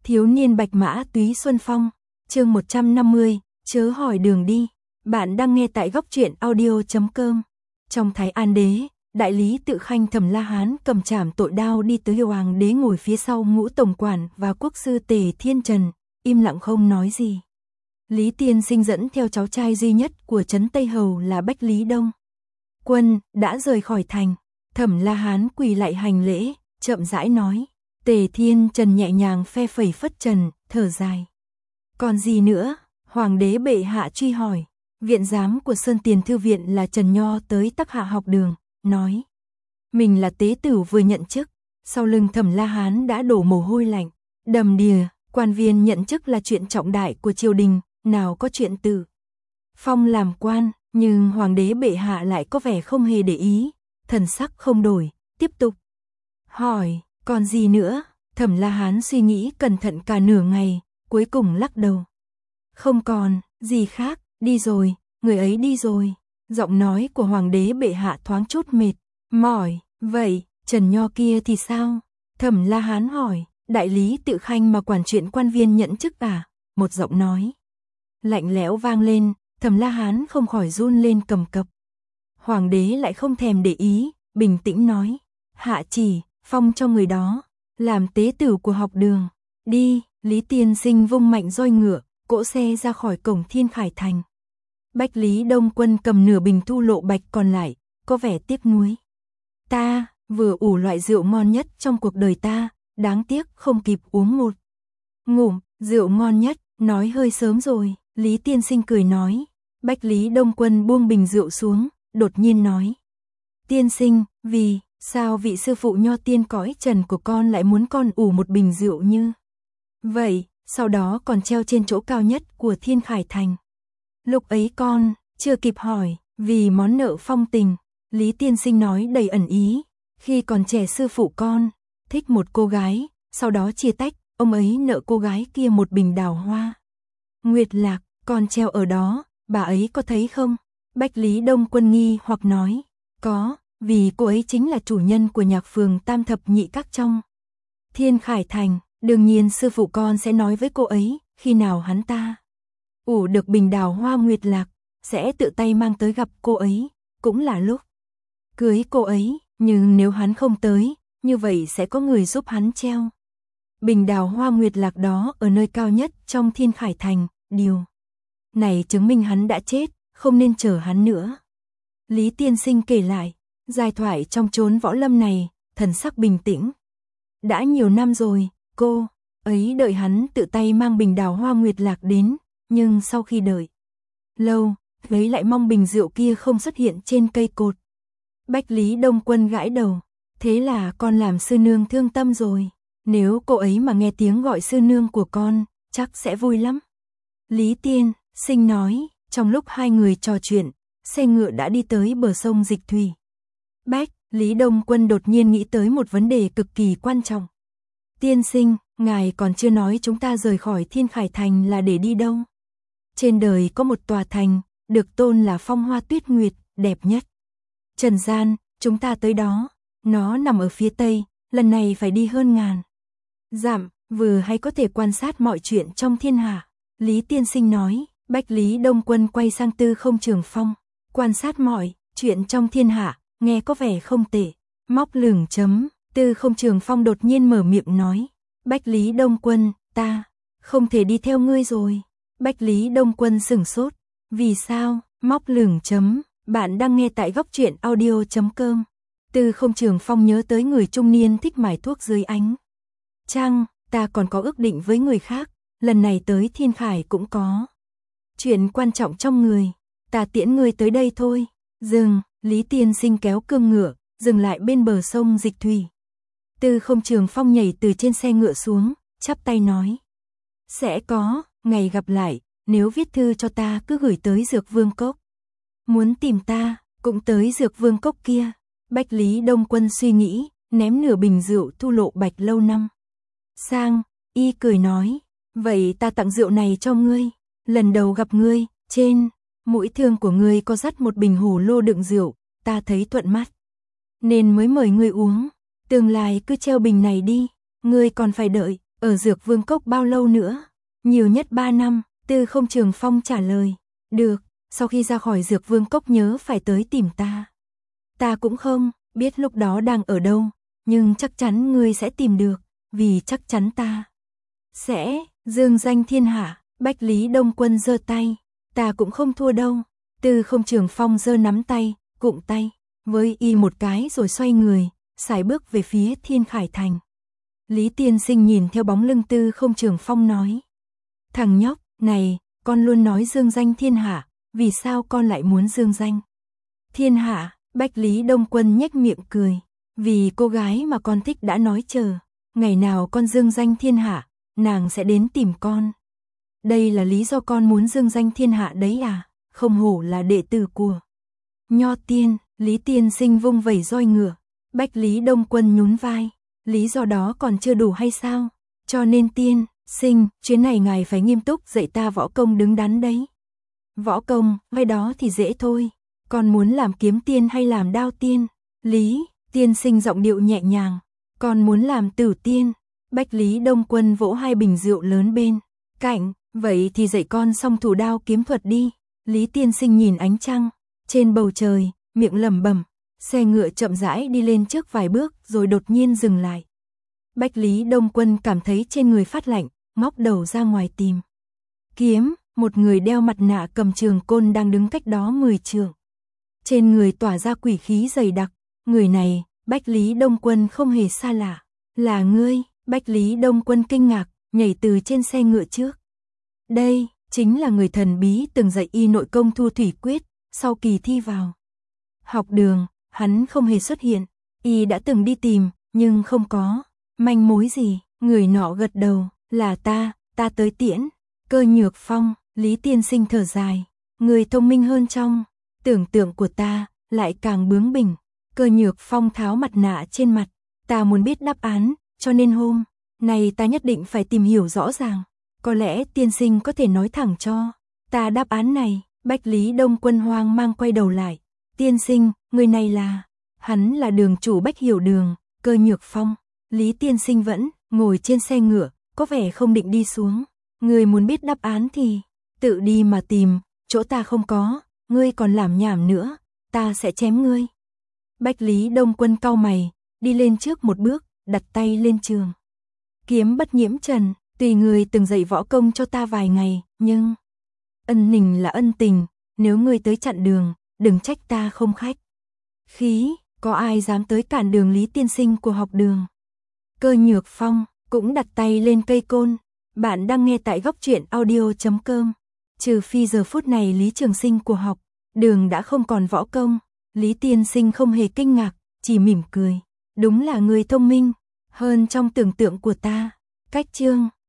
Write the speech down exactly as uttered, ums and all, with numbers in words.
Thiếu niên bạch mã túy xuân phong, chương một trăm năm mươi, chớ hỏi đường đi. Bạn đang nghe tại góc truyện audio chấm com. Trong Thái An đế, đại lý Tự Khanh Thẩm La Hán cầm trảm tội đao đi tới Hiêu Hoàng đế ngồi phía sau Ngũ tổng quản và quốc sư Tề Thiên Trần, im lặng không nói gì. Lý Tiên Sinh dẫn theo cháu trai duy nhất của trấn Tây Hầu là Bách Lý Đông Quân đã rời khỏi thành. Thẩm La Hán quỳ lại hành lễ, chậm rãi nói. Tề Thiên Trần nhẹ nhàng phe phẩy phất trần, thở dài. Còn gì nữa? Hoàng đế bệ hạ truy hỏi. Viện giám của Sơn Tiền Thư Viện là Trần Nho tới Tắc Hạ học đường, nói. Mình là tế tử vừa nhận chức. Sau lưng Thẩm La Hán đã đổ mồ hôi lạnh. Đầm đìa, quan viên nhận chức là chuyện trọng đại của triều đình, nào có chuyện tử phong làm quan, nhưng Hoàng đế bệ hạ lại có vẻ không hề để ý, thần sắc không đổi, tiếp tục. Hỏi. Còn gì nữa? Thẩm La Hán suy nghĩ cẩn thận cả nửa ngày, cuối cùng lắc đầu. Không còn, gì khác, đi rồi, người ấy đi rồi. Giọng nói của Hoàng đế bệ hạ thoáng chút mệt, mỏi. Vậy, Trần Nho kia thì sao? Thẩm La Hán hỏi. Đại lý Tự Khanh mà quản chuyện quan viên nhận chức à? Một giọng nói lạnh lẽo vang lên, Thẩm La Hán không khỏi run lên cầm cập. Hoàng đế lại không thèm để ý, bình tĩnh nói. Hạ chỉ, phong cho người đó làm tế tử của học đường. Đi. Lý Tiên Sinh vung mạnh roi ngựa, cỗ xe ra khỏi cổng Thiên Khải Thành. Bách Lý Đông Quân cầm nửa bình Thu Lộ Bạch còn lại, có vẻ tiếc nuối. Ta vừa ủ loại rượu ngon nhất trong cuộc đời ta, đáng tiếc không kịp uống một ngụm. Rượu ngon nhất, nói hơi sớm rồi. Lý Tiên Sinh cười nói. Bách Lý Đông Quân buông bình rượu xuống, đột nhiên nói. Tiên Sinh, vì sao vị sư phụ Nho tiên cõi trần của con lại muốn con ủ một bình rượu như vậy, sau đó còn treo trên chỗ cao nhất của Thiên Khải Thành? Lúc ấy con chưa kịp hỏi, vì món nợ phong tình. Lý Tiên Sinh nói đầy ẩn ý. Khi còn trẻ sư phụ con thích một cô gái, sau đó chia tách, ông ấy nợ cô gái kia một bình đào hoa Nguyệt Lạc, con treo ở đó, bà ấy có thấy không? Bách Lý Đông Quân nghi hoặc nói. Có. Vì cô ấy chính là chủ nhân của nhạc phường Tam Thập Nhị Các trong Thiên Khải Thành. Đương nhiên sư phụ con sẽ nói với cô ấy, khi nào hắn ta ủ được bình đào hoa Nguyệt Lạc, sẽ tự tay mang tới gặp cô ấy, cũng là lúc cưới cô ấy. Nhưng nếu hắn không tới, như vậy sẽ có người giúp hắn treo bình đào hoa Nguyệt Lạc đó ở nơi cao nhất trong Thiên Khải Thành. Điều này chứng minh hắn đã chết, không nên chờ hắn nữa. Lý Tiên Sinh kể lại giai thoại trong chốn võ lâm này, thần sắc bình tĩnh. Đã nhiều năm rồi, cô ấy đợi hắn tự tay mang bình đào hoa Nguyệt Lạc đến, nhưng sau khi đợi lâu, lấy lại mong bình rượu kia không xuất hiện trên cây cột. Bách Lý Đông Quân gãi đầu. Thế là con làm sư nương thương tâm rồi. Nếu cô ấy mà nghe tiếng gọi sư nương của con, chắc sẽ vui lắm. Lý Tiên Sinh nói. Trong lúc hai người trò chuyện, xe ngựa đã đi tới bờ sông Dịch Thủy. Bách Lý Đông Quân đột nhiên nghĩ tới một vấn đề cực kỳ quan trọng. Tiên Sinh, ngài còn chưa nói chúng ta rời khỏi Thiên Khải Thành là để đi đâu? Trên đời có một tòa thành, được tôn là Phong Hoa Tuyết Nguyệt, đẹp nhất trần gian, chúng ta tới đó. Nó nằm ở phía tây, lần này phải đi hơn ngàn dặm, vừa hay có thể quan sát mọi chuyện trong thiên hạ. Lý Tiên Sinh nói. Bách Lý Đông Quân quay sang Tư Không Trường Phong. Quan sát mọi chuyện trong thiên hạ, nghe có vẻ không tệ. Móc lửng chấm. Tư Không Trường Phong đột nhiên mở miệng nói. Bách Lý Đông Quân, ta không thể đi theo ngươi rồi. Bách Lý Đông Quân sửng sốt. Vì sao? Móc lửng chấm. Bạn đang nghe tại góc truyện audio chấm com. Tư Không Trường Phong nhớ tới người trung niên thích mải thuốc dưới ánh trăng. Ta còn có ước định với người khác, lần này tới Thiên Khải cũng có chuyện quan trọng trong người. Ta tiễn ngươi tới đây thôi. Dừng. Lý Tiên Sinh kéo cương ngựa, dừng lại bên bờ sông Dịch Thủy. Tư Không Trường Phong nhảy từ trên xe ngựa xuống, chắp tay nói. Sẽ có ngày gặp lại, nếu viết thư cho ta cứ gửi tới Dược Vương Cốc. Muốn tìm ta, cũng tới Dược Vương Cốc kia. Bách Lý Đông Quân suy nghĩ, ném nửa bình rượu Thu Lộ Bạch lâu năm sang, y cười nói. Vậy ta tặng rượu này cho ngươi. Lần đầu gặp ngươi, trên mũi thương của ngươi có dắt một bình hồ lô đựng rượu, ta thấy thuận mắt, nên mới mời ngươi uống. Tương lai cứ treo bình này đi, ngươi còn phải đợi. Ở Dược Vương Cốc bao lâu nữa? Nhiều nhất ba năm, Tư Không Trường Phong trả lời. Được, sau khi ra khỏi Dược Vương Cốc nhớ phải tới tìm ta. Ta cũng không biết lúc đó đang ở đâu, nhưng chắc chắn ngươi sẽ tìm được, vì chắc chắn ta sẽ dương danh thiên hạ. Bách Lý Đông Quân giơ tay. Ta cũng không thua đâu. Tư Không Trường Phong giơ nắm tay, cụm tay với y một cái rồi xoay người, sải bước về phía Thiên Khải Thành. Lý Tiên Sinh nhìn theo bóng lưng Tư Không Trường Phong nói. Thằng nhóc, này, con luôn nói dương danh thiên hạ, vì sao con lại muốn dương danh thiên hạ? Bách Lý Đông Quân nhếch miệng cười. Vì cô gái mà con thích đã nói chờ, ngày nào con dương danh thiên hạ, nàng sẽ đến tìm con. Đây là lý do con muốn dương danh thiên hạ đấy à? Không hổ là đệ tử của Nho Tiên. Lý Tiên Sinh vung vẩy roi ngựa. Bách Lý Đông Quân nhún vai. Lý do đó còn chưa đủ hay sao? Cho nên Tiên Sinh, chuyến này ngài phải nghiêm túc dạy ta võ công đứng đắn đấy. Võ công, vai đó thì dễ thôi. Con muốn làm kiếm tiên hay làm đao tiên? Lý Tiên Sinh giọng điệu nhẹ nhàng. Con muốn làm tử tiên. Bách Lý Đông Quân vỗ hai bình rượu lớn bên cạnh. Vậy thì dạy con song thủ đao kiếm thuật đi. Lý Tiên Sinh nhìn ánh trăng trên bầu trời, miệng lẩm bẩm. Xe ngựa chậm rãi đi lên trước vài bước rồi đột nhiên dừng lại. Bách Lý Đông Quân cảm thấy trên người phát lạnh, ngóc đầu ra ngoài tìm kiếm. Một người đeo mặt nạ cầm trường côn đang đứng cách đó mười trượng. Trên người tỏa ra quỷ khí dày đặc. Người này, Bách Lý Đông Quân không hề xa lạ. Là ngươi? Bách Lý Đông Quân kinh ngạc, nhảy từ trên xe ngựa trước. Đây, chính là người thần bí từng dạy y nội công Thu Thủy Quyết, sau kỳ thi vào học đường, hắn không hề xuất hiện. Y đã từng đi tìm, nhưng không có manh mối gì. Người nọ gật đầu, là ta, ta tới tiễn. Cơ Nhược Phong. Lý Tiên Sinh thở dài. Người thông minh hơn trong tưởng tượng của ta, lại càng bướng bỉnh. Cơ Nhược Phong tháo mặt nạ trên mặt. Ta muốn biết đáp án, cho nên hôm nay ta nhất định phải tìm hiểu rõ ràng. Có lẽ Tiên Sinh có thể nói thẳng cho ta đáp án này. Bách Lý Đông Quân hoang mang quay đầu lại. Tiên Sinh, người này là... Hắn là đường chủ Bách Hiểu Đường, Cơ Nhược Phong. Lý Tiên Sinh vẫn ngồi trên xe ngựa, có vẻ không định đi xuống. Người muốn biết đáp án thì tự đi mà tìm, chỗ ta không có, ngươi còn làm nhảm nữa, ta sẽ chém ngươi. Bách Lý Đông Quân cau mày, đi lên trước một bước, đặt tay lên trường kiếm Bất Nhiễm Trần. Tùy người từng dạy võ công cho ta vài ngày, nhưng ân tình là ân tình, nếu ngươi tới chặn đường, đừng trách ta không khách khí. Có ai dám tới cản đường Lý Tiên Sinh của học đường? Cơ Nhược Phong cũng đặt tay lên cây côn. Bạn đang nghe tại góc truyện audio chấm com. Trừ phi giờ phút này Lý Trường Sinh của học đường đã không còn võ công. Lý Tiên Sinh không hề kinh ngạc, chỉ mỉm cười. Đúng là người thông minh hơn trong tưởng tượng của ta. Cách chương